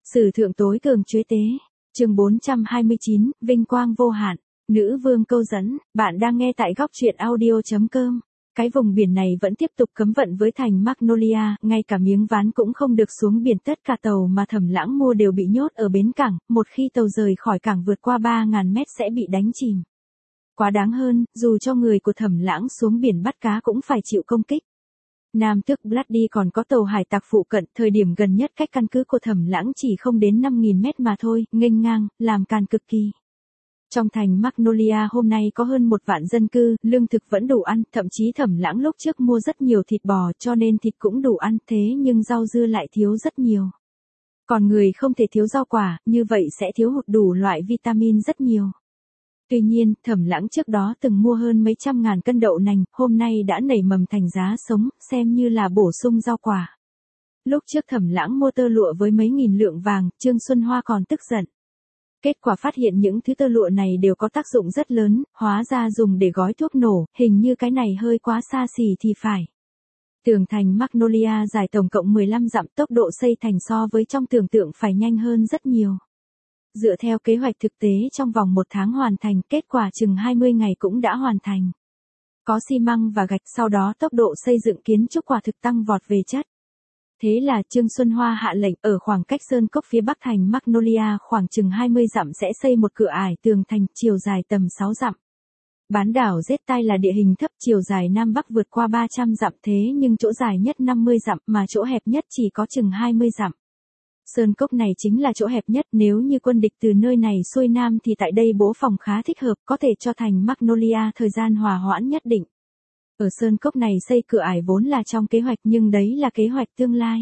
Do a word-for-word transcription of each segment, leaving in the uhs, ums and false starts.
Sử thượng tối cường chuế tế. Chương bốn trăm hai mươi chín, vinh quang vô hạn. Nữ vương câu dẫn, bạn đang nghe tại góc truyện audio chấm com. Cái vùng biển này vẫn tiếp tục cấm vận với thành Magnolia, ngay cả miếng ván cũng không được xuống biển, tất cả tàu mà Thẩm Lãng mua đều bị nhốt ở bến cảng, một khi tàu rời khỏi cảng vượt qua ba nghìn mét sẽ bị đánh chìm. Quá đáng hơn, dù cho người của Thẩm Lãng xuống biển bắt cá cũng phải chịu công kích. Nam tước Bloody còn có tàu hải tặc phụ cận, thời điểm gần nhất cách căn cứ của Thẩm Lãng chỉ không đến năm nghìn mét mà thôi, nghênh ngang, làm càn cực kỳ. Trong thành Magnolia hôm nay có hơn một vạn dân cư, lương thực vẫn đủ ăn, thậm chí Thẩm Lãng lúc trước mua rất nhiều thịt bò cho nên thịt cũng đủ ăn, thế nhưng rau dưa lại thiếu rất nhiều. Còn người không thể thiếu rau quả, như vậy sẽ thiếu hụt đủ loại vitamin rất nhiều. Tuy nhiên, Thẩm Lãng trước đó từng mua hơn mấy trăm ngàn cân đậu nành, hôm nay đã nảy mầm thành giá sống, xem như là bổ sung rau quả. Lúc trước Thẩm Lãng mua tơ lụa với mấy nghìn lượng vàng, Trương Xuân Hoa còn tức giận. Kết quả phát hiện những thứ tơ lụa này đều có tác dụng rất lớn, hóa ra dùng để gói thuốc nổ, hình như cái này hơi quá xa xỉ thì phải. Tường thành Magnolia dài tổng cộng mười lăm dặm, tốc độ xây thành so với trong tưởng tượng phải nhanh hơn rất nhiều. Dựa theo kế hoạch thực tế trong vòng một tháng hoàn thành, kết quả chừng hai mươi ngày cũng đã hoàn thành. Có xi măng và gạch, sau đó tốc độ xây dựng kiến trúc quả thực tăng vọt về chất. Thế là Trương Xuân Hoa hạ lệnh ở khoảng cách sơn cốc phía bắc thành Magnolia khoảng chừng hai mươi dặm sẽ xây một cửa ải tường thành chiều dài tầm sáu dặm. Bán đảo Zeta là địa hình thấp, chiều dài nam bắc vượt qua ba trăm dặm, thế nhưng chỗ dài nhất năm mươi dặm mà chỗ hẹp nhất chỉ có chừng hai mươi dặm. Sơn cốc này chính là chỗ hẹp nhất, nếu như quân địch từ nơi này xuôi nam thì tại đây bố phòng khá thích hợp, có thể cho thành Magnolia thời gian hòa hoãn nhất định. Ở sơn cốc này xây cửa ải vốn là trong kế hoạch, nhưng đấy là kế hoạch tương lai.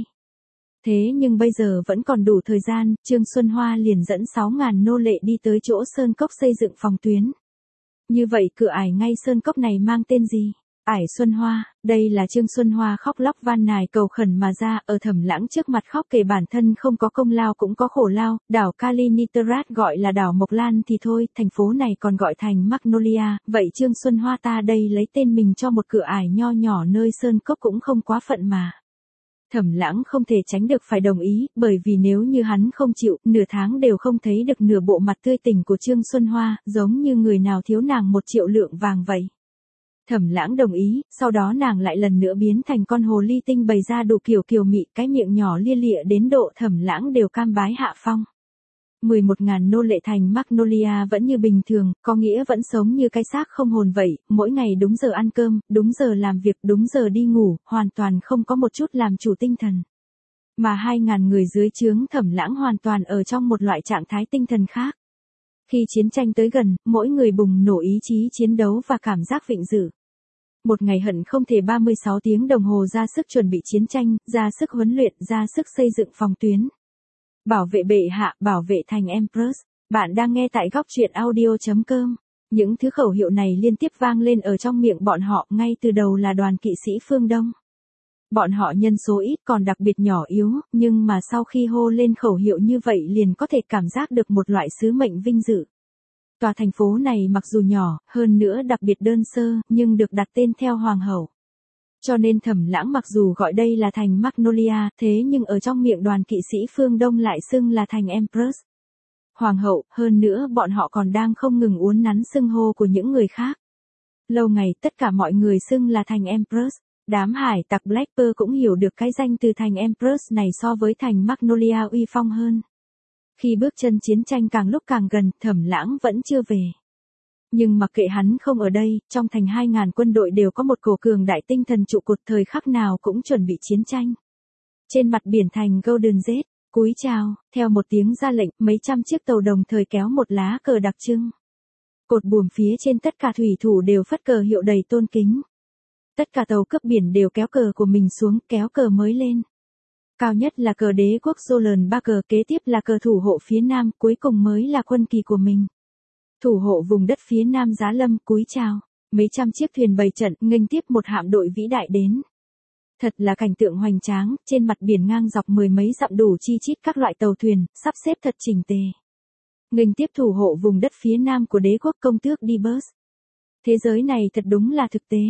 Thế nhưng bây giờ vẫn còn đủ thời gian, Trương Xuân Hoa liền dẫn sáu nghìn nô lệ đi tới chỗ sơn cốc xây dựng phòng tuyến. Như vậy cửa ải ngay sơn cốc này mang tên gì? Ải Xuân Hoa. Đây là Trương Xuân Hoa khóc lóc van nài cầu khẩn mà ra, ở Thẩm Lãng trước mặt khóc kể bản thân không có công lao cũng có khổ lao, đảo Kaliningrad gọi là đảo Mộc Lan thì thôi, thành phố này còn gọi thành Magnolia, vậy Trương Xuân Hoa ta đây lấy tên mình cho một cửa ải nho nhỏ nơi sơn cốc cũng không quá phận mà. Thẩm Lãng không thể tránh được phải đồng ý, bởi vì nếu như hắn không chịu, nửa tháng đều không thấy được nửa bộ mặt tươi tỉnh của Trương Xuân Hoa, giống như người nào thiếu nàng một triệu lượng vàng vậy. Thẩm Lãng đồng ý, sau đó nàng lại lần nữa biến thành con hồ ly tinh bày ra đủ kiểu kiều mị, cái miệng nhỏ lia lịa đến độ Thẩm Lãng đều cam bái hạ phong. mười một nghìn nô lệ thành Magnolia vẫn như bình thường, có nghĩa vẫn sống như cái xác không hồn vậy, mỗi ngày đúng giờ ăn cơm, đúng giờ làm việc, đúng giờ đi ngủ, hoàn toàn không có một chút làm chủ tinh thần. Mà hai nghìn người dưới trướng Thẩm Lãng hoàn toàn ở trong một loại trạng thái tinh thần khác. Khi chiến tranh tới gần, mỗi người bùng nổ ý chí chiến đấu và cảm giác vinh dự. Một ngày hận không thể ba mươi sáu tiếng đồng hồ ra sức chuẩn bị chiến tranh, ra sức huấn luyện, ra sức xây dựng phòng tuyến. Bảo vệ bệ hạ, bảo vệ thành Empress. Bạn đang nghe tại góc truyện audio chấm com. Những thứ khẩu hiệu này liên tiếp vang lên ở trong miệng bọn họ, ngay từ đầu là đoàn kỵ sĩ phương Đông. Bọn họ nhân số ít còn đặc biệt nhỏ yếu, nhưng mà sau khi hô lên khẩu hiệu như vậy liền có thể cảm giác được một loại sứ mệnh vinh dự. Tòa thành phố này mặc dù nhỏ, hơn nữa đặc biệt đơn sơ, nhưng được đặt tên theo hoàng hậu. Cho nên Thẩm Lãng mặc dù gọi đây là thành Magnolia, thế nhưng ở trong miệng đoàn kỵ sĩ phương Đông lại xưng là thành Empress. Hoàng hậu, hơn nữa bọn họ còn đang không ngừng uốn nắn xưng hô của những người khác. Lâu ngày tất cả mọi người xưng là thành Empress. Đám hải tặc Blackbird cũng hiểu được cái danh từ thành Empress này so với thành Magnolia uy phong hơn. Khi bước chân chiến tranh càng lúc càng gần, Thẩm Lãng vẫn chưa về. Nhưng mặc kệ hắn không ở đây, trong thành hai nghìn quân đội đều có một cổ cường đại tinh thần trụ cột, thời khắc nào cũng chuẩn bị chiến tranh. Trên mặt biển thành Golden Gate, cúi chào, theo một tiếng ra lệnh, mấy trăm chiếc tàu đồng thời kéo một lá cờ đặc trưng. Cột buồm phía trên tất cả thủy thủ đều phất cờ hiệu đầy tôn kính. Tất cả tàu cướp biển đều kéo cờ của mình xuống, kéo cờ mới lên. Cao nhất là cờ đế quốc Zolan ba cờ, kế tiếp là cờ thủ hộ phía nam, cuối cùng mới là quân kỳ của mình. Thủ hộ vùng đất phía nam Giá Lâm, cúi chào. Mấy trăm chiếc thuyền bày trận, nghênh tiếp một hạm đội vĩ đại đến. Thật là cảnh tượng hoành tráng, trên mặt biển ngang dọc mười mấy dặm đủ chi chít các loại tàu thuyền, sắp xếp thật chỉnh tề. Nghênh tiếp thủ hộ vùng đất phía nam của đế quốc công tước Dibus. Thế giới này thật đúng là thực tế.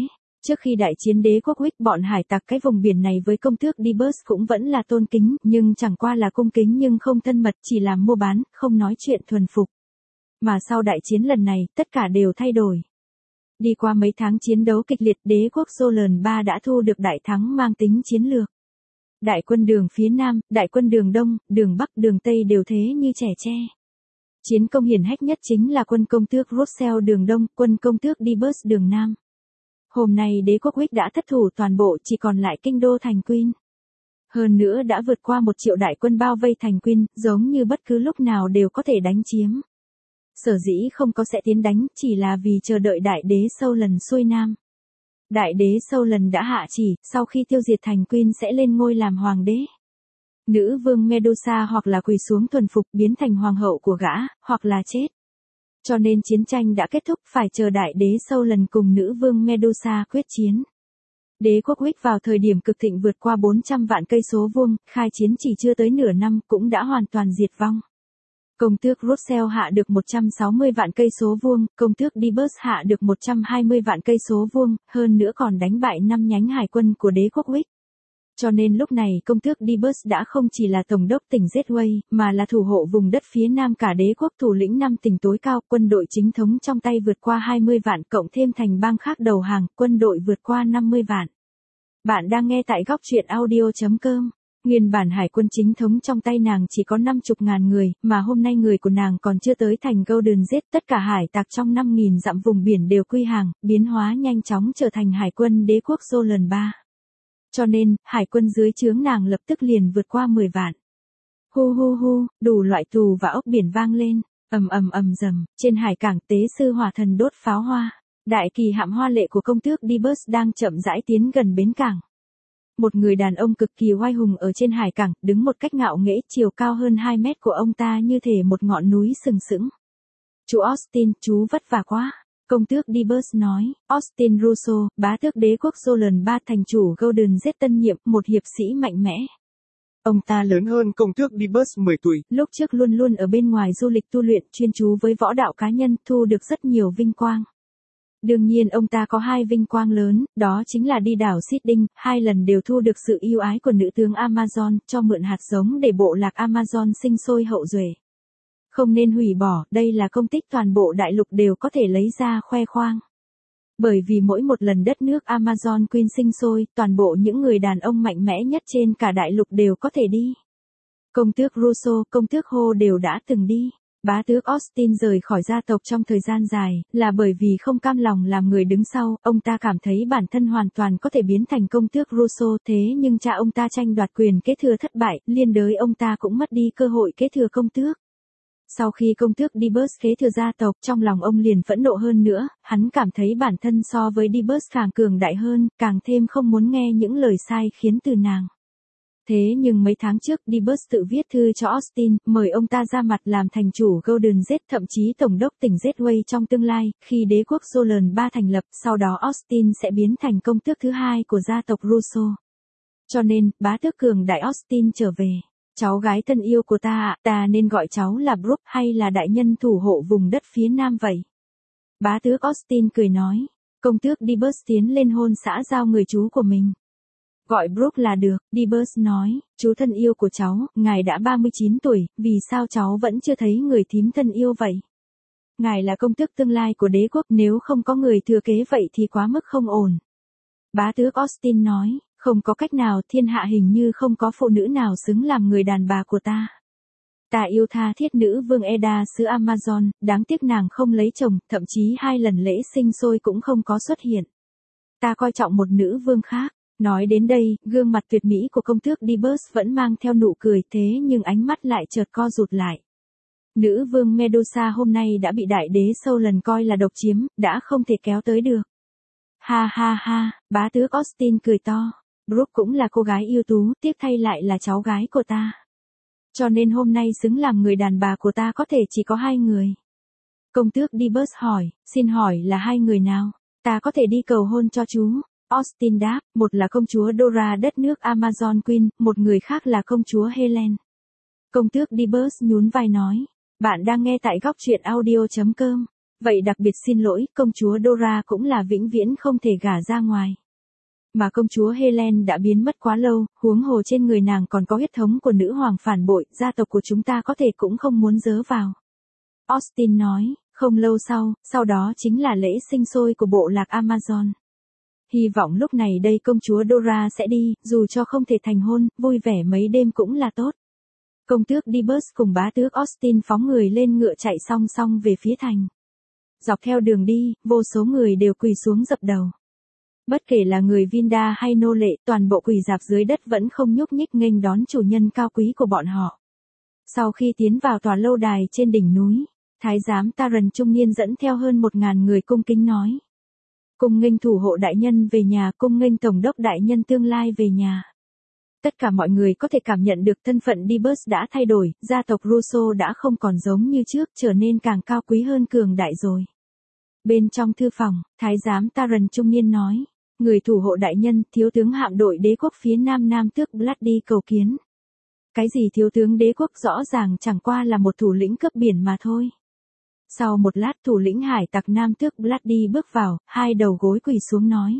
Trước khi đại chiến đế quốc Wick, bọn hải tặc cái vùng biển này với công tước Dibus cũng vẫn là tôn kính, nhưng chẳng qua là cung kính nhưng không thân mật, chỉ làm mua bán, không nói chuyện thuần phục. Mà sau đại chiến lần này, tất cả đều thay đổi. Đi qua mấy tháng chiến đấu kịch liệt, đế quốc Roland ba đã thu được đại thắng mang tính chiến lược. Đại quân đường phía Nam, đại quân đường Đông, đường Bắc, đường Tây đều thế như trẻ tre. Chiến công hiển hách nhất chính là quân công tước Russell đường Đông, quân công tước Dibus đường Nam. Hôm nay đế quốc Wick đã thất thủ toàn bộ, chỉ còn lại kinh đô thành Queen. Hơn nữa đã vượt qua một triệu đại quân bao vây thành Queen, giống như bất cứ lúc nào đều có thể đánh chiếm. Sở dĩ không có sẽ tiến đánh, chỉ là vì chờ đợi đại đế Sauron xuôi Nam. Đại đế Sauron đã hạ chỉ, sau khi tiêu diệt thành Queen sẽ lên ngôi làm hoàng đế. Nữ vương Medusa hoặc là quỳ xuống thuần phục biến thành hoàng hậu của gã, hoặc là chết. Cho nên chiến tranh đã kết thúc, phải chờ đại đế Sauron cùng nữ vương Medusa quyết chiến. Đế quốc Wick vào thời điểm cực thịnh vượt qua bốn trăm vạn cây số vuông, khai chiến chỉ chưa tới nửa năm cũng đã hoàn toàn diệt vong. Công tước Russell hạ được một trăm sáu mươi vạn cây số vuông, công tước Dibus hạ được một trăm hai mươi vạn cây số vuông, hơn nữa còn đánh bại năm nhánh hải quân của đế quốc Wick. Cho nên lúc này công tước Dibus đã không chỉ là tổng đốc tỉnh Gateway, mà là thủ hộ vùng đất phía Nam cả đế quốc, thủ lĩnh năm tỉnh tối cao, quân đội chính thống trong tay vượt qua hai mươi vạn, cộng thêm thành bang khác đầu hàng, quân đội vượt qua năm mươi vạn. Bạn đang nghe tại góc truyện audio chấm com. Nguyên bản hải quân chính thống trong tay nàng chỉ có năm mươi ngàn người, mà hôm nay người của nàng còn chưa tới thành Golden Gate, tất cả hải tặc trong năm nghìn dặm vùng biển đều quy hàng, biến hóa nhanh chóng trở thành hải quân đế quốc Roland ba. Cho nên, hải quân dưới trướng nàng lập tức liền vượt qua mười vạn. Hu hu hu, đủ loại tù và ốc biển vang lên, ầm ầm ầm rầm, trên hải cảng tế sư hỏa thần đốt pháo hoa. Đại kỳ hạm hoa lệ của công tước Dibus đang chậm rãi tiến gần bến cảng. Một người đàn ông cực kỳ oai hùng ở trên hải cảng, đứng một cách ngạo nghễ, chiều cao hơn hai mét của ông ta như thể một ngọn núi sừng sững. Chú Austin, chú vất vả quá. Công tước Dibus nói, Austin Russo, bá tước đế quốc Roland ba, thành chủ Golden Gate tân nhiệm, một hiệp sĩ mạnh mẽ. Ông ta lớn hơn công tước Dibus mười tuổi. Lúc trước luôn luôn ở bên ngoài du lịch tu luyện, chuyên chú với võ đạo cá nhân, thu được rất nhiều vinh quang. Đương nhiên ông ta có hai vinh quang lớn, đó chính là đi đảo Sydney, hai lần đều thu được sự yêu ái của nữ tướng Amazon, cho mượn hạt giống để bộ lạc Amazon sinh sôi hậu duệ. Không nên hủy bỏ, đây là công tích toàn bộ đại lục đều có thể lấy ra khoe khoang. Bởi vì mỗi một lần đất nước Amazon Queen sinh sôi, toàn bộ những người đàn ông mạnh mẽ nhất trên cả đại lục đều có thể đi. Công tước Russo, công tước Ho đều đã từng đi. Bá tước Austin rời khỏi gia tộc trong thời gian dài, là bởi vì không cam lòng làm người đứng sau, ông ta cảm thấy bản thân hoàn toàn có thể biến thành công tước Russo, thế nhưng cha ông ta tranh đoạt quyền kế thừa thất bại, liên đới ông ta cũng mất đi cơ hội kế thừa công tước. Sau khi công tước Dibus kế thừa gia tộc, trong lòng ông liền phẫn nộ hơn nữa, hắn cảm thấy bản thân so với Dibus càng cường đại hơn, càng thêm không muốn nghe những lời sai khiến từ nàng. Thế nhưng mấy tháng trước Dibus tự viết thư cho Austin, mời ông ta ra mặt làm thành chủ Golden Gate, thậm chí tổng đốc tỉnh Gateway trong tương lai, khi đế quốc Roland ba thành lập, sau đó Austin sẽ biến thành công tước thứ hai của gia tộc Russo. Cho nên, bá tước cường đại Austin trở về. Cháu gái thân yêu của ta ạ, ta nên gọi cháu là Brooke hay là đại nhân thủ hộ vùng đất phía Nam vậy? Bá tước Austin cười nói. Công tước Dibus tiến lên hôn xã giao người chú của mình. Gọi Brooke là được, Dibus nói, chú thân yêu của cháu, ngài đã ba mươi chín tuổi, vì sao cháu vẫn chưa thấy người thím thân yêu vậy? Ngài là công tước tương lai của đế quốc, nếu không có người thừa kế vậy thì quá mức không ổn. Bá tước Austin nói, không có cách nào, thiên hạ hình như không có phụ nữ nào xứng làm người đàn bà của ta. Ta yêu tha thiết nữ vương Eda xứ Amazon, đáng tiếc nàng không lấy chồng, thậm chí hai lần lễ sinh sôi cũng không có xuất hiện. Ta coi trọng một nữ vương khác. Nói đến đây, gương mặt tuyệt mỹ của công tước Dibus vẫn mang theo nụ cười, thế nhưng ánh mắt lại chợt co rụt lại. Nữ vương Medusa hôm nay đã bị đại đế Sauron coi là độc chiếm, đã không thể kéo tới được. Ha ha ha, bá tước Austin cười to. Brooke cũng là cô gái ưu tú, tiếc thay lại là cháu gái của ta. Cho nên hôm nay xứng làm người đàn bà của ta có thể chỉ có hai người. Công tước Dibus hỏi, xin hỏi là hai người nào? Ta có thể đi cầu hôn cho chú. Austin đáp, một là công chúa Dora đất nước Amazon Queen, một người khác là công chúa Helen. Công tước Dibus nhún vai nói, bạn đang nghe tại góc truyện audio chấm com. Vậy đặc biệt xin lỗi, công chúa Dora cũng là vĩnh viễn không thể gả ra ngoài. Mà công chúa Helen đã biến mất quá lâu, huống hồ trên người nàng còn có huyết thống của nữ hoàng phản bội, gia tộc của chúng ta có thể cũng không muốn dớ vào. Austin nói, không lâu sau, sau đó chính là lễ sinh sôi của bộ lạc Amazon. Hy vọng lúc này đây công chúa Dora sẽ đi, dù cho không thể thành hôn, vui vẻ mấy đêm cũng là tốt. Công tước Dibus cùng bá tước Austin phóng người lên ngựa chạy song song về phía thành. Dọc theo đường đi, vô số người đều quỳ xuống dập đầu. Bất kể là người Vinda hay nô lệ, toàn bộ quỳ dạp dưới đất vẫn không nhúc nhích nghênh đón chủ nhân cao quý của bọn họ. Sau khi tiến vào tòa lâu đài trên đỉnh núi, thái giám Taran trung niên dẫn theo hơn một ngàn người cung kính nói. Cung nghênh thủ hộ đại nhân về nhà, cung nghênh tổng đốc đại nhân tương lai về nhà. Tất cả mọi người có thể cảm nhận được thân phận Dibus đã thay đổi, gia tộc Russo đã không còn giống như trước, trở nên càng cao quý hơn cường đại rồi. Bên trong thư phòng, thái giám Taran trung niên nói, người thủ hộ đại nhân, thiếu tướng hạm đội đế quốc phía nam nam tước Bloody cầu kiến. Cái gì thiếu tướng đế quốc rõ ràng chẳng qua là một thủ lĩnh cướp biển mà thôi. Sau một lát thủ lĩnh hải tặc nam tước Bloody bước vào, hai đầu gối quỳ xuống nói.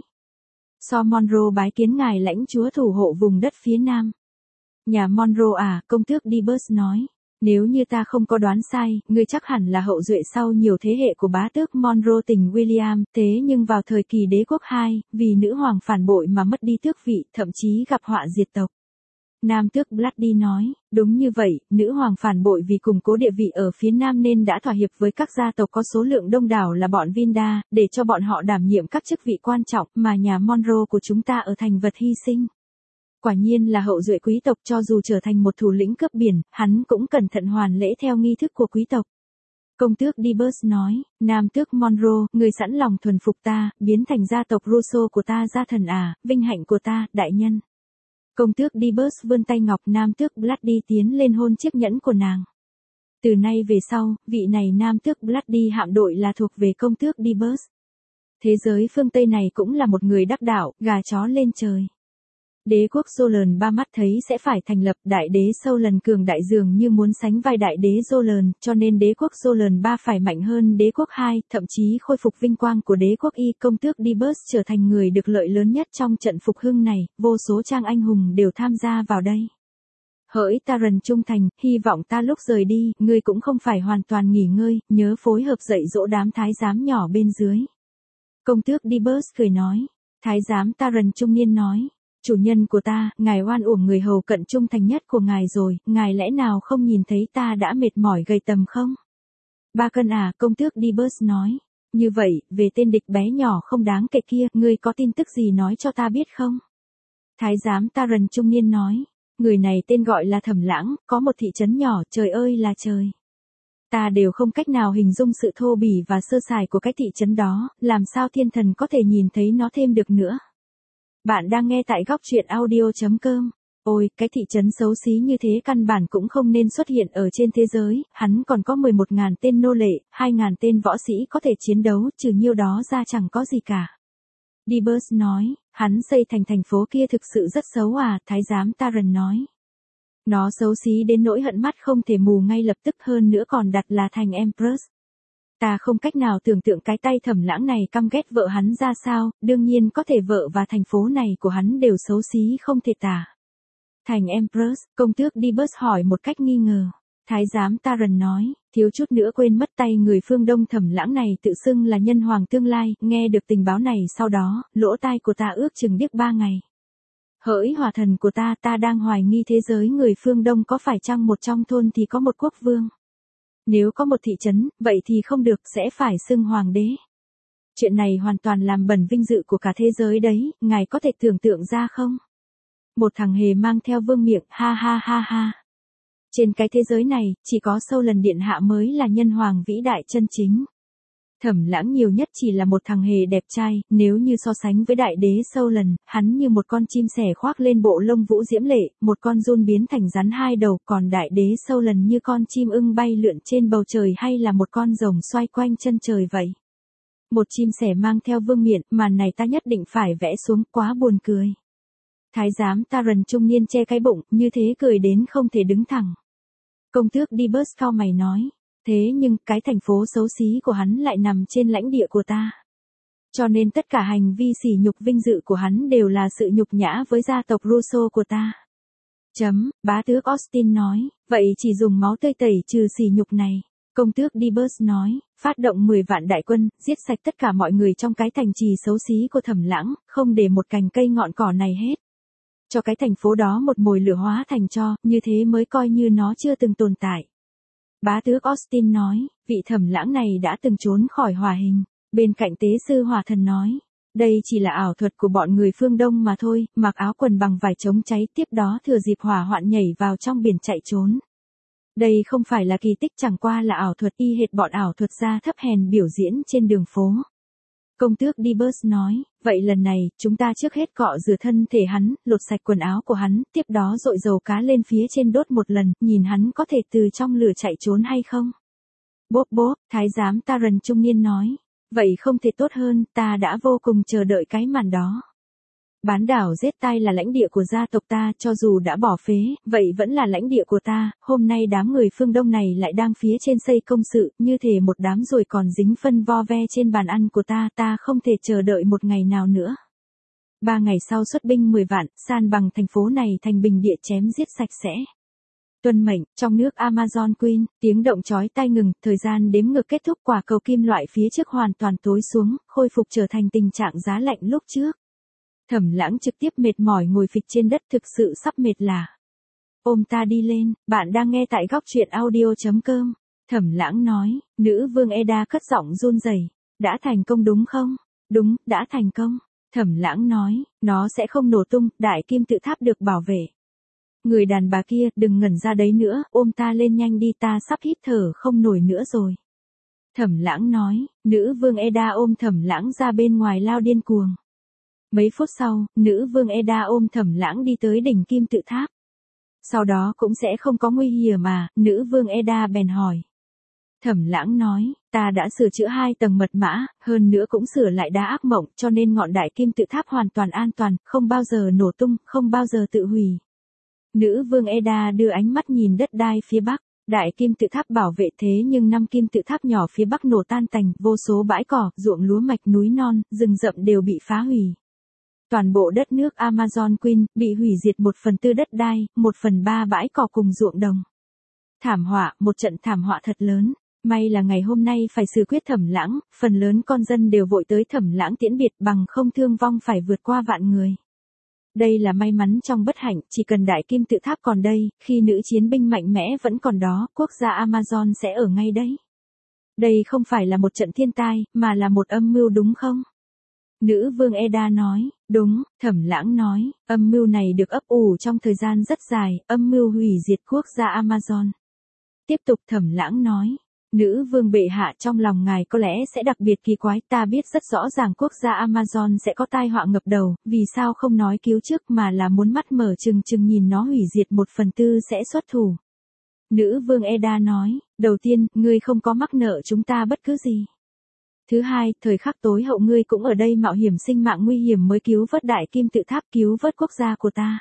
So Monroe bái kiến ngài lãnh chúa thủ hộ vùng đất phía nam. Nhà Monroe à, công tước Dibus nói. Nếu như ta không có đoán sai, ngươi chắc hẳn là hậu duệ sau nhiều thế hệ của bá tước Monroe tỉnh William, thế nhưng vào thời kỳ đế quốc hai, vì nữ hoàng phản bội mà mất đi tước vị, thậm chí gặp họa diệt tộc. Nam tước Bloody nói, đúng như vậy, nữ hoàng phản bội vì củng cố địa vị ở phía nam nên đã thỏa hiệp với các gia tộc có số lượng đông đảo là bọn Vinda, để cho bọn họ đảm nhiệm các chức vị quan trọng mà nhà Monroe của chúng ta ở thành vật hy sinh. Quả nhiên là hậu duệ quý tộc, cho dù trở thành một thủ lĩnh cướp biển, hắn cũng cẩn thận hoàn lễ theo nghi thức của quý tộc. Công tước Dibus nói, Nam tước Monroe, người sẵn lòng thuần phục ta, biến thành gia tộc Russo của ta gia thần à, vinh hạnh của ta, đại nhân. Công tước Dibus vươn tay ngọc, Nam tước Bloody tiến lên hôn chiếc nhẫn của nàng. Từ nay về sau, vị này Nam tước Bloody hạm đội là thuộc về công tước Dibus. Thế giới phương Tây này cũng là một người đắc đạo, gà chó lên trời. Đế quốc Zolan ba mắt thấy sẽ phải thành lập, đại đế Zolan cường đại dường như muốn sánh vai đại đế Zolan, cho nên đế quốc Zolan ba phải mạnh hơn đế quốc hai, thậm chí khôi phục vinh quang của đế quốc Y. Công tước Dibus trở thành người được lợi lớn nhất trong trận phục hưng này, vô số trang anh hùng đều tham gia vào đây. Hỡi Taran trung thành, hy vọng ta lúc rời đi, ngươi cũng không phải hoàn toàn nghỉ ngơi, nhớ phối hợp dạy dỗ đám thái giám nhỏ bên dưới. Công tước Dibus cười nói. Thái giám Taran trung niên nói. Chủ nhân của ta, ngài oan uổng người hầu cận trung thành nhất của ngài rồi, ngài lẽ nào không nhìn thấy ta đã mệt mỏi gầy tầm không? Ba cân à, công tước Dibus nói. Như vậy, về tên địch bé nhỏ không đáng kể kia, ngươi có tin tức gì nói cho ta biết không? Thái giám Taran trung niên nói. Người này tên gọi là Thẩm Lãng, có một thị trấn nhỏ, trời ơi là trời. Ta đều không cách nào hình dung sự thô bỉ và sơ sài của cái thị trấn đó, làm sao thiên thần có thể nhìn thấy nó thêm được nữa. Bạn đang nghe tại góc truyện audio chấm com. Ôi, cái thị trấn xấu xí như thế căn bản cũng không nên xuất hiện ở trên thế giới, hắn còn có mười một nghìn tên nô lệ, hai nghìn tên võ sĩ có thể chiến đấu, trừ nhiêu đó ra chẳng có gì cả. Dibus nói, hắn xây thành thành phố kia thực sự rất xấu à, thái giám Taran nói. Nó xấu xí đến nỗi hận mắt không thể mù ngay lập tức, hơn nữa còn đặt là thành Empress. Ta không cách nào tưởng tượng cái tay Thẩm Lãng này căm ghét vợ hắn ra sao, đương nhiên có thể vợ và thành phố này của hắn đều xấu xí không thể tả. Thành Empress, công tước Dibus hỏi một cách nghi ngờ. Thái giám Taran nói, thiếu chút nữa quên mất tay người phương Đông. Thẩm Lãng này tự xưng là nhân hoàng tương lai, nghe được tình báo này sau đó, lỗ tai của ta ước chừng điếc ba ngày. Hỡi hòa thần của ta, ta đang hoài nghi thế giới người phương Đông có phải chăng một trong thôn thì có một quốc vương. Nếu có một thị trấn, vậy thì không được, sẽ phải xưng hoàng đế. Chuyện này hoàn toàn làm bẩn vinh dự của cả thế giới đấy, ngài có thể tưởng tượng ra không? Một thằng hề mang theo vương miệng, ha ha ha ha. Trên cái thế giới này, chỉ có Zolan điện hạ mới là nhân hoàng vĩ đại chân chính. Thẩm Lãng nhiều nhất chỉ là một thằng hề đẹp trai, nếu như so sánh với đại đế Zolan, hắn như một con chim sẻ khoác lên bộ lông vũ diễm lệ, một con giun biến thành rắn hai đầu, còn đại đế Zolan như con chim ưng bay lượn trên bầu trời hay là một con rồng xoay quanh chân trời vậy. Một chim sẻ mang theo vương miện, màn này ta nhất định phải vẽ xuống, quá buồn cười. Thái giám Taran trung niên che cái bụng, như thế cười đến không thể đứng thẳng. Công tước Dibus cau mày nói. Thế nhưng cái thành phố xấu xí của hắn lại nằm trên lãnh địa của ta. Cho nên tất cả hành vi sỉ nhục vinh dự của hắn đều là sự nhục nhã với gia tộc Russo của ta. Chấm, bá tước Austin nói, vậy chỉ dùng máu tươi tẩy trừ sỉ nhục này. Công tước Dibus nói, phát động mười vạn đại quân, giết sạch tất cả mọi người trong cái thành trì xấu xí của Thẩm Lãng, không để một cành cây ngọn cỏ này hết. Cho cái thành phố đó một mồi lửa hóa thành tro, như thế mới coi như nó chưa từng tồn tại. Bá tước Austin nói, vị Thẩm Lãng này đã từng trốn khỏi hỏa hình. Bên cạnh tế sư hỏa thần nói, đây chỉ là ảo thuật của bọn người phương Đông mà thôi, mặc áo quần bằng vải chống cháy tiếp đó thừa dịp hỏa hoạn nhảy vào trong biển chạy trốn. Đây không phải là kỳ tích, chẳng qua là ảo thuật y hệt bọn ảo thuật gia thấp hèn biểu diễn trên đường phố. Công tước Dibus nói, vậy lần này, chúng ta trước hết cọ rửa thân thể hắn, lột sạch quần áo của hắn, tiếp đó dội dầu cá lên phía trên đốt một lần, nhìn hắn có thể từ trong lửa chạy trốn hay không. Bốp bốp, thái giám Taran trung niên nói, vậy không thể tốt hơn, ta đã vô cùng chờ đợi cái màn đó. Bán đảo Zetai là lãnh địa của gia tộc ta, cho dù đã bỏ phế, vậy vẫn là lãnh địa của ta, hôm nay đám người phương Đông này lại đang phía trên xây công sự, như thể một đám ruồi còn dính phân vo ve trên bàn ăn của ta, ta không thể chờ đợi một ngày nào nữa. Ba ngày sau xuất binh mười vạn, san bằng thành phố này thành bình địa chém giết sạch sẽ. Tuân mệnh, trong nước Amazon Queen, tiếng động chói tai ngừng, thời gian đếm ngược kết thúc, quả cầu kim loại phía trước hoàn toàn tối xuống, khôi phục trở thành tình trạng giá lạnh lúc trước. Thẩm Lãng trực tiếp mệt mỏi ngồi phịch trên đất, thực sự sắp mệt là. Ôm ta đi lên, bạn đang nghe tại góc truyện audio chấm com. Thẩm Lãng nói, nữ vương Eda cất giọng run rẩy, đã thành công đúng không? Đúng, đã thành công. Thẩm Lãng nói, nó sẽ không nổ tung, đại kim tự tháp được bảo vệ. Người đàn bà kia, đừng ngẩn ra đấy nữa, ôm ta lên nhanh đi, ta sắp hít thở không nổi nữa rồi. Thẩm Lãng nói, nữ vương Eda ôm Thẩm Lãng ra bên ngoài lao điên cuồng. Mấy phút sau, nữ vương Eda ôm Thẩm Lãng đi tới đỉnh kim tự tháp. Sau đó cũng sẽ không có nguy hiểm mà, nữ vương Eda bèn hỏi. Thẩm Lãng nói, ta đã sửa chữa hai tầng mật mã, hơn nữa cũng sửa lại đá ác mộng, cho nên ngọn đại kim tự tháp hoàn toàn an toàn, không bao giờ nổ tung, không bao giờ tự hủy. Nữ vương Eda đưa ánh mắt nhìn đất đai phía bắc, đại kim tự tháp bảo vệ thế nhưng năm kim tự tháp nhỏ phía bắc nổ tan tành, vô số bãi cỏ, ruộng lúa mạch, núi non, rừng rậm đều bị phá hủy. Toàn bộ đất nước Amazon Queen bị hủy diệt, một phần tư đất đai, một phần ba bãi cỏ cùng ruộng đồng. Thảm họa, một trận thảm họa thật lớn. May là ngày hôm nay phải xử quyết Thẩm Lãng, phần lớn con dân đều vội tới Thẩm Lãng tiễn biệt, bằng không thương vong phải vượt qua vạn người. Đây là may mắn trong bất hạnh, chỉ cần đại kim tự tháp còn đây, khi nữ chiến binh mạnh mẽ vẫn còn đó, quốc gia Amazon sẽ ở ngay đấy. Đây không phải là một trận thiên tai, mà là một âm mưu đúng không? Nữ vương Eda nói, đúng. Thẩm Lãng nói, âm mưu này được ấp ủ trong thời gian rất dài, âm mưu hủy diệt quốc gia Amazon. Tiếp tục Thẩm Lãng nói, nữ vương bệ hạ, trong lòng ngài có lẽ sẽ đặc biệt kỳ quái, ta biết rất rõ ràng quốc gia Amazon sẽ có tai họa ngập đầu, vì sao không nói cứu trước mà là muốn mắt mở trừng trừng nhìn nó hủy diệt, một phần tư sẽ xuất thủ. Nữ vương Eda nói, đầu tiên, ngươi không có mắc nợ chúng ta bất cứ gì. Thứ hai, thời khắc tối hậu ngươi cũng ở đây mạo hiểm sinh mạng nguy hiểm mới cứu vớt đại kim tự tháp, cứu vớt quốc gia của ta.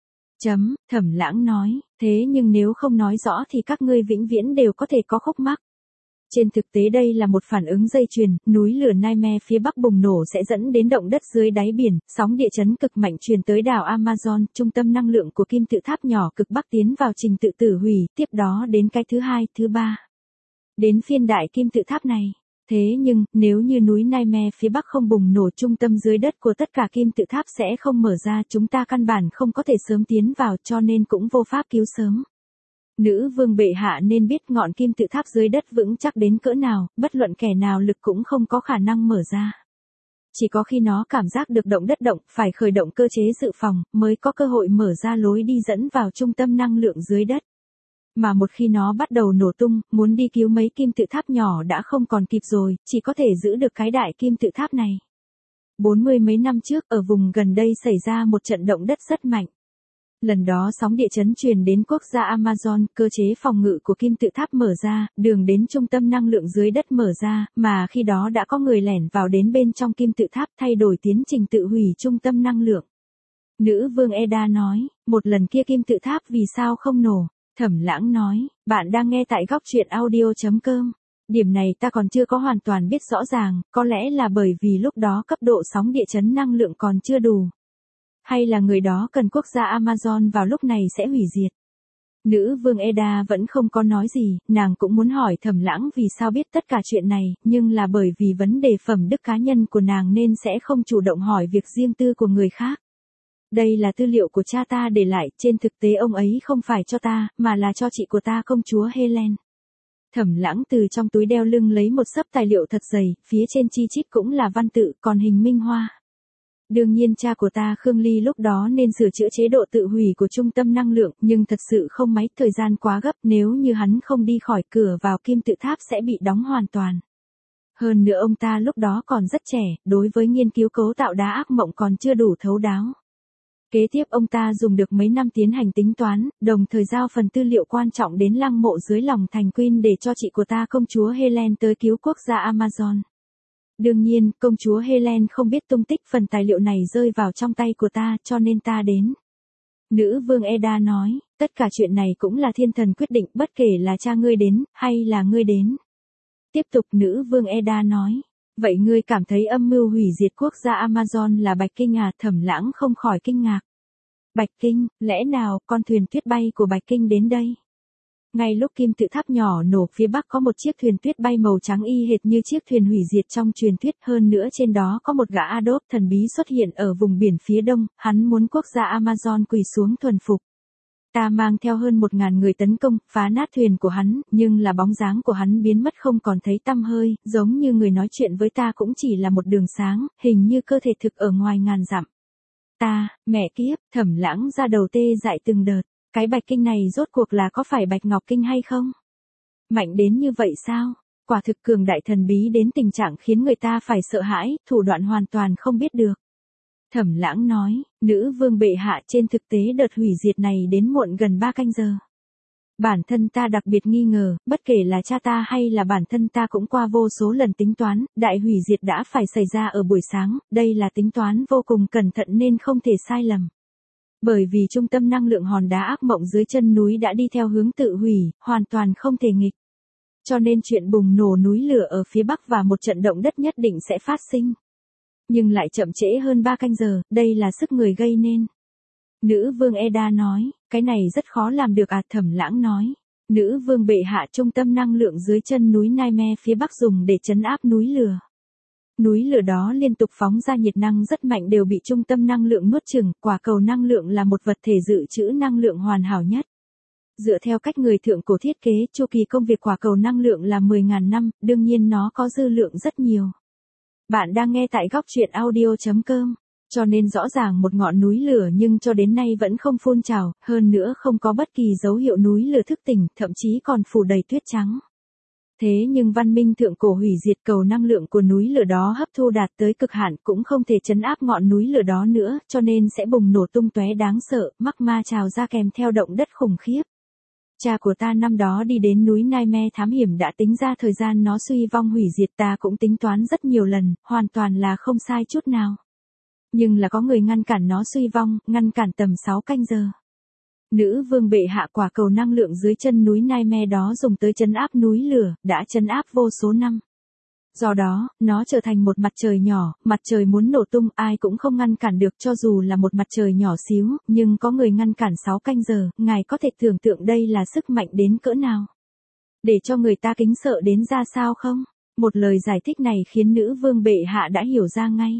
Chấm, Thẩm Lãng nói, thế nhưng nếu không nói rõ thì các ngươi vĩnh viễn đều có thể có khúc mắc. Trên thực tế đây là một phản ứng dây chuyền, núi lửa Nightmare phía bắc bùng nổ sẽ dẫn đến động đất dưới đáy biển, sóng địa chấn cực mạnh truyền tới đảo Amazon, trung tâm năng lượng của kim tự tháp nhỏ cực bắc tiến vào trình tự tử hủy, tiếp đó đến cái thứ hai, thứ ba. Đến phiên đại kim tự tháp này. Thế nhưng, nếu như núi Nightmare phía bắc không bùng nổ, trung tâm dưới đất của tất cả kim tự tháp sẽ không mở ra, chúng ta căn bản không có thể sớm tiến vào, cho nên cũng vô pháp cứu sớm. Nữ vương bệ hạ nên biết ngọn kim tự tháp dưới đất vững chắc đến cỡ nào, bất luận kẻ nào lực cũng không có khả năng mở ra. Chỉ có khi nó cảm giác được động đất động, phải khởi động cơ chế dự phòng, mới có cơ hội mở ra lối đi dẫn vào trung tâm năng lượng dưới đất. Mà một khi nó bắt đầu nổ tung, muốn đi cứu mấy kim tự tháp nhỏ đã không còn kịp rồi, chỉ có thể giữ được cái đại kim tự tháp này. Bốn mươi mấy năm trước, ở vùng gần đây xảy ra một trận động đất rất mạnh. Lần đó sóng địa chấn truyền đến quốc gia Amazon, cơ chế phòng ngự của kim tự tháp mở ra, đường đến trung tâm năng lượng dưới đất mở ra, mà khi đó đã có người lẻn vào đến bên trong kim tự tháp thay đổi tiến trình tự hủy trung tâm năng lượng. Nữ vương Eda nói, một lần kia kim tự tháp vì sao không nổ? Thẩm Lãng nói, bạn đang nghe tại góc truyện audio chấm com. Điểm này ta còn chưa có hoàn toàn biết rõ ràng, có lẽ là bởi vì lúc đó cấp độ sóng địa chấn năng lượng còn chưa đủ. Hay là người đó cần quốc gia Amazon vào lúc này sẽ hủy diệt. Nữ vương Eda vẫn không có nói gì, nàng cũng muốn hỏi Thẩm Lãng vì sao biết tất cả chuyện này, nhưng là bởi vì vấn đề phẩm đức cá nhân của nàng nên sẽ không chủ động hỏi việc riêng tư của người khác. Đây là tư liệu của cha ta để lại, trên thực tế ông ấy không phải cho ta, mà là cho chị của ta công chúa Helen. Thẩm Lãng từ trong túi đeo lưng lấy một xấp tài liệu thật dày, phía trên chi chít cũng là văn tự, còn hình minh hoa. Đương nhiên cha của ta Khương Ly lúc đó nên sửa chữa chế độ tự hủy của trung tâm năng lượng, nhưng thật sự không máy, thời gian quá gấp, nếu như hắn không đi khỏi cửa vào kim tự tháp sẽ bị đóng hoàn toàn. Hơn nữa ông ta lúc đó còn rất trẻ, đối với nghiên cứu cấu tạo đá ác mộng còn chưa đủ thấu đáo. Kế tiếp ông ta dùng được mấy năm tiến hành tính toán, đồng thời giao phần tư liệu quan trọng đến lăng mộ dưới lòng thành Queen để cho chị của ta công chúa Helen tới cứu quốc gia Amazon. Đương nhiên, công chúa Helen không biết tung tích phần tài liệu này rơi vào trong tay của ta, cho nên ta đến. Nữ vương Eda nói, tất cả chuyện này cũng là thiên thần quyết định, bất kể là cha ngươi đến, hay là ngươi đến. Tiếp tục nữ vương Eda nói, vậy ngươi cảm thấy âm mưu hủy diệt quốc gia Amazon là Bạch Kinh à? Thẩm Lãng không khỏi kinh ngạc. Bạch Kinh, lẽ nào con thuyền tuyết bay của Bạch Kinh đến đây? Ngay lúc kim tự tháp nhỏ nổ, phía bắc có một chiếc thuyền tuyết bay màu trắng y hệt như chiếc thuyền hủy diệt trong truyền thuyết, hơn nữa trên đó có một gã Adolf thần bí xuất hiện ở vùng biển phía đông, hắn muốn quốc gia Amazon quỳ xuống thuần phục. Ta mang theo hơn một ngàn người tấn công, phá nát thuyền của hắn, nhưng là bóng dáng của hắn biến mất không còn thấy tăm hơi, giống như người nói chuyện với ta cũng chỉ là một đường sáng, hình như cơ thể thực ở ngoài ngàn dặm. Ta, mẹ kiếp, Thẩm Lãng ra đầu tê dại từng đợt. Cái Bạch Kinh này rốt cuộc là có phải Bạch Ngọc Kinh hay không? Mạnh đến như vậy sao? Quả thực cường đại thần bí đến tình trạng khiến người ta phải sợ hãi, thủ đoạn hoàn toàn không biết được. Thẩm Lãng nói, nữ vương bệ hạ, trên thực tế đợt hủy diệt này đến muộn gần ba canh giờ. Bản thân ta đặc biệt nghi ngờ, bất kể là cha ta hay là bản thân ta cũng qua vô số lần tính toán, đại hủy diệt đã phải xảy ra ở buổi sáng, đây là tính toán vô cùng cẩn thận nên không thể sai lầm. Bởi vì trung tâm năng lượng hòn đá ác mộng dưới chân núi đã đi theo hướng tự hủy, hoàn toàn không thể nghịch. Cho nên chuyện bùng nổ núi lửa ở phía bắc và một trận động đất nhất định sẽ phát sinh. Nhưng lại chậm trễ hơn ba canh giờ, đây là sức người gây nên. Nữ vương Eda nói, cái này rất khó làm được à? Thẩm Lãng nói. Nữ vương bệ hạ, trung tâm năng lượng dưới chân núi Nightmare phía bắc dùng để trấn áp núi lửa. Núi lửa đó liên tục phóng ra nhiệt năng rất mạnh đều bị trung tâm năng lượng nuốt chửng, quả cầu năng lượng là một vật thể dự trữ năng lượng hoàn hảo nhất. Dựa theo cách người thượng cổ thiết kế, chu kỳ công việc quả cầu năng lượng là mười nghìn năm, đương nhiên nó có dư lượng rất nhiều. Bạn đang nghe tại góc truyện audio chấm com, cho nên rõ ràng một ngọn núi lửa nhưng cho đến nay vẫn không phun trào, hơn nữa không có bất kỳ dấu hiệu núi lửa thức tỉnh, thậm chí còn phủ đầy tuyết trắng. Thế nhưng văn minh thượng cổ hủy diệt, cầu năng lượng của núi lửa đó hấp thu đạt tới cực hạn cũng không thể trấn áp ngọn núi lửa đó nữa, cho nên sẽ bùng nổ tung tóe đáng sợ, magma trào ra kèm theo động đất khủng khiếp. Cha của ta năm đó đi đến núi Nightmare thám hiểm đã tính ra thời gian nó suy vong hủy diệt, ta cũng tính toán rất nhiều lần, hoàn toàn là không sai chút nào. Nhưng là có người ngăn cản nó suy vong, ngăn cản tầm sáu canh giờ. Nữ vương bệ hạ, quả cầu năng lượng dưới chân núi Nightmare đó dùng tới trấn áp núi lửa, đã trấn áp vô số năm. Do đó, nó trở thành một mặt trời nhỏ, mặt trời muốn nổ tung ai cũng không ngăn cản được, cho dù là một mặt trời nhỏ xíu, nhưng có người ngăn cản sáu canh giờ, ngài có thể tưởng tượng đây là sức mạnh đến cỡ nào. Để cho người ta kính sợ đến ra sao không? Một lời giải thích này khiến nữ vương bệ hạ đã hiểu ra ngay.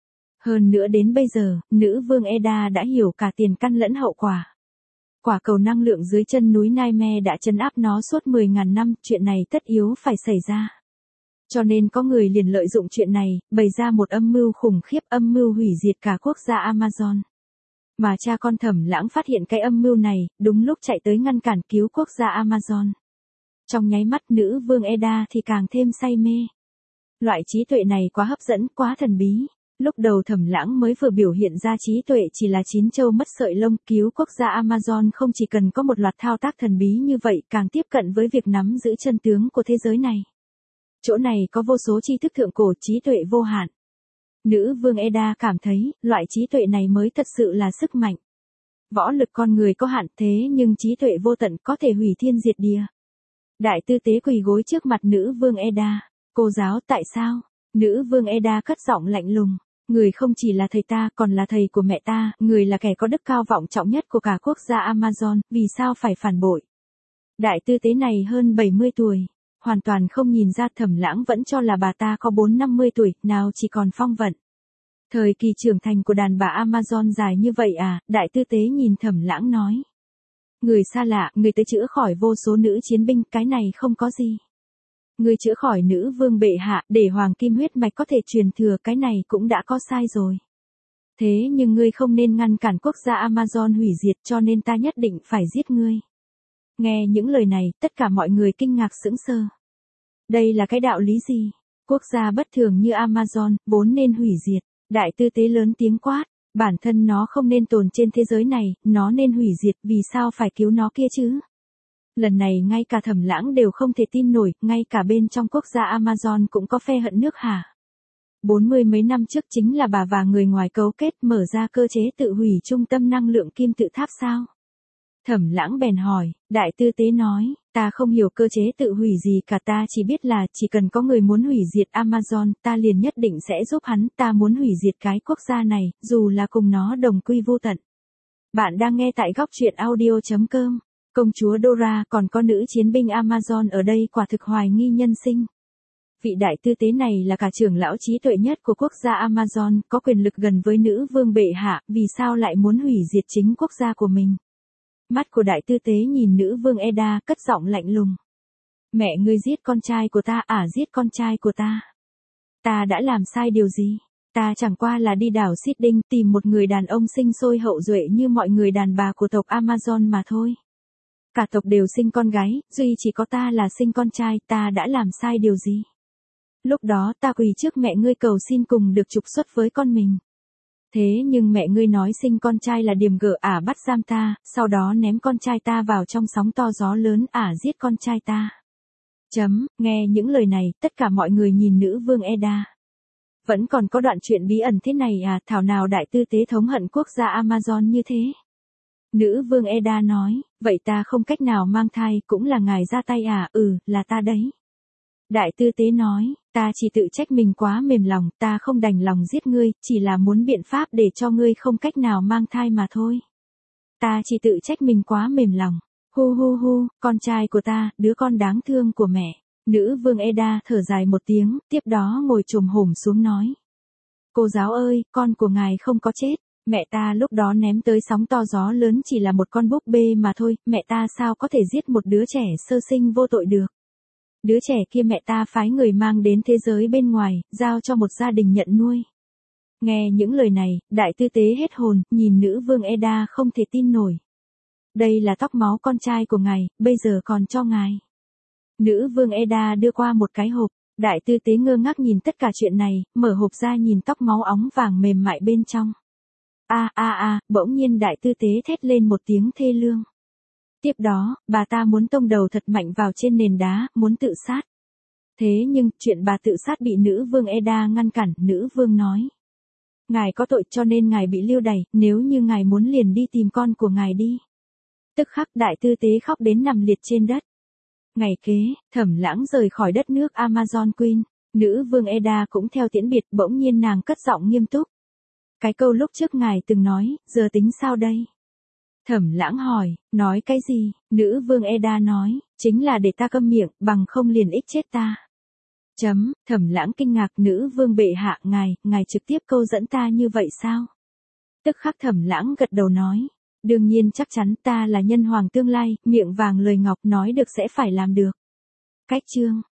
Hơn nữa đến bây giờ, nữ vương Eda đã hiểu cả tiền căn lẫn hậu quả. Quả cầu năng lượng dưới chân núi Nightmare đã trấn áp nó suốt mười nghìn năm, chuyện này tất yếu phải xảy ra. Cho nên có người liền lợi dụng chuyện này, bày ra một âm mưu khủng khiếp, âm mưu hủy diệt cả quốc gia Amazon. Mà cha con Thẩm Lãng phát hiện cái âm mưu này, đúng lúc chạy tới ngăn cản cứu quốc gia Amazon. Trong nháy mắt nữ vương Eda thì càng thêm say mê. Loại trí tuệ này quá hấp dẫn, quá thần bí. Lúc đầu Thẩm Lãng mới vừa biểu hiện ra trí tuệ chỉ là chín châu mất sợi lông, cứu quốc gia Amazon không chỉ cần có một loạt thao tác thần bí như vậy, càng tiếp cận với việc nắm giữ chân tướng của thế giới này. Chỗ này có vô số tri thức thượng cổ, trí tuệ vô hạn. Nữ vương Eda cảm thấy, loại trí tuệ này mới thật sự là sức mạnh. Võ lực con người có hạn thế nhưng trí tuệ vô tận có thể hủy thiên diệt địa. Đại tư tế quỳ gối trước mặt nữ vương Eda. Cô giáo tại sao? Nữ vương Eda cất giọng lạnh lùng. Người không chỉ là thầy ta còn là thầy của mẹ ta, người là kẻ có đức cao vọng trọng nhất của cả quốc gia Amazon, vì sao phải phản bội? Đại tư tế này hơn bảy mươi tuổi, hoàn toàn không nhìn ra Thẩm Lãng vẫn cho là bà ta có bốn năm mươi tuổi, nào chỉ còn phong vận. Thời kỳ trưởng thành của đàn bà Amazon dài như vậy à, đại tư tế nhìn Thẩm Lãng nói. Người xa lạ, người tới chữa khỏi vô số nữ chiến binh, cái này không có gì. Người chữa khỏi nữ vương bệ hạ, để hoàng kim huyết mạch có thể truyền thừa, cái này cũng đã có sai rồi. Thế nhưng ngươi không nên ngăn cản quốc gia Amazon hủy diệt, cho nên ta nhất định phải giết ngươi. Nghe những lời này, tất cả mọi người kinh ngạc sững sờ. Đây là cái đạo lý gì? Quốc gia bất thường như Amazon, vốn nên hủy diệt. Đại tư tế lớn tiếng quát, bản thân nó không nên tồn trên thế giới này, nó nên hủy diệt, vì sao phải cứu nó kia chứ? Lần này ngay cả Thẩm Lãng đều không thể tin nổi, ngay cả bên trong quốc gia Amazon cũng có phe hận nước hả? Bốn mươi mấy năm trước chính là bà và người ngoài cấu kết mở ra cơ chế tự hủy trung tâm năng lượng kim tự tháp sao? Thẩm Lãng bèn hỏi, đại tư tế nói, ta không hiểu cơ chế tự hủy gì cả, ta chỉ biết là chỉ cần có người muốn hủy diệt Amazon, ta liền nhất định sẽ giúp hắn, ta muốn hủy diệt cái quốc gia này, dù là cùng nó đồng quy vô tận. Bạn đang nghe tại góc truyện audio chấm com. Công chúa Dora còn có nữ chiến binh Amazon ở đây quả thực hoài nghi nhân sinh. Vị đại tư tế này là cả trưởng lão trí tuệ nhất của quốc gia Amazon, có quyền lực gần với nữ vương bệ hạ, vì sao lại muốn hủy diệt chính quốc gia của mình? Mắt của đại tư tế nhìn nữ vương Eda, cất giọng lạnh lùng. Mẹ ngươi giết con trai của ta à, giết con trai của ta? Ta đã làm sai điều gì? Ta chẳng qua là đi đảo Sydney tìm một người đàn ông sinh sôi hậu duệ như mọi người đàn bà của tộc Amazon mà thôi. Cả tộc đều sinh con gái, duy chỉ có ta là sinh con trai, ta đã làm sai điều gì? Lúc đó ta quỳ trước mẹ ngươi cầu xin cùng được trục xuất với con mình. Thế nhưng mẹ ngươi nói sinh con trai là điềm gở ả bắt giam ta, sau đó ném con trai ta vào trong sóng to gió lớn ả giết con trai ta. Chấm, nghe những lời này, tất cả mọi người nhìn nữ vương Eda. Vẫn còn có đoạn chuyện bí ẩn thế này à, thảo nào đại tư tế thống hận quốc gia Amazon như thế. Nữ vương Eda nói, vậy ta không cách nào mang thai, cũng là ngài ra tay à, ừ, là ta đấy. Đại tư tế nói, ta chỉ tự trách mình quá mềm lòng, ta không đành lòng giết ngươi, chỉ là muốn biện pháp để cho ngươi không cách nào mang thai mà thôi. Ta chỉ tự trách mình quá mềm lòng. Hu hu hu, con trai của ta, đứa con đáng thương của mẹ. Nữ vương Eda thở dài một tiếng, tiếp đó ngồi chồm hổm xuống nói. Cô giáo ơi, con của ngài không có chết. Mẹ ta lúc đó ném tới sóng to gió lớn chỉ là một con búp bê mà thôi, mẹ ta sao có thể giết một đứa trẻ sơ sinh vô tội được. Đứa trẻ kia mẹ ta phái người mang đến thế giới bên ngoài, giao cho một gia đình nhận nuôi. Nghe những lời này, đại tư tế hết hồn, nhìn nữ vương Eda không thể tin nổi. Đây là tóc máu con trai của ngài, bây giờ còn cho ngài. Nữ vương Eda đưa qua một cái hộp, đại tư tế ngơ ngác nhìn tất cả chuyện này, mở hộp ra nhìn tóc máu óng vàng mềm mại bên trong. A a a, bỗng nhiên đại tư tế thét lên một tiếng thê lương. Tiếp đó, bà ta muốn tông đầu thật mạnh vào trên nền đá, muốn tự sát. Thế nhưng, chuyện bà tự sát bị nữ vương Eda ngăn cản, nữ vương nói. Ngài có tội cho nên ngài bị lưu đày, nếu như ngài muốn liền đi tìm con của ngài đi. Tức khắc đại tư tế khóc đến nằm liệt trên đất. Ngày kế, Thẩm Lãng rời khỏi đất nước Amazon Queen, nữ vương Eda cũng theo tiễn biệt, bỗng nhiên nàng cất giọng nghiêm túc. Cái câu lúc trước ngài từng nói, giờ tính sao đây? Thẩm Lãng hỏi, nói cái gì? Nữ vương Eda nói, chính là để ta câm miệng, bằng không liền ích chết ta. Chấm, Thẩm Lãng kinh ngạc, nữ vương bệ hạ, ngài, ngài trực tiếp câu dẫn ta như vậy sao? Tức khắc Thẩm Lãng gật đầu nói, đương nhiên chắc chắn ta là nhân hoàng tương lai, miệng vàng lời ngọc nói được sẽ phải làm được. Cách chương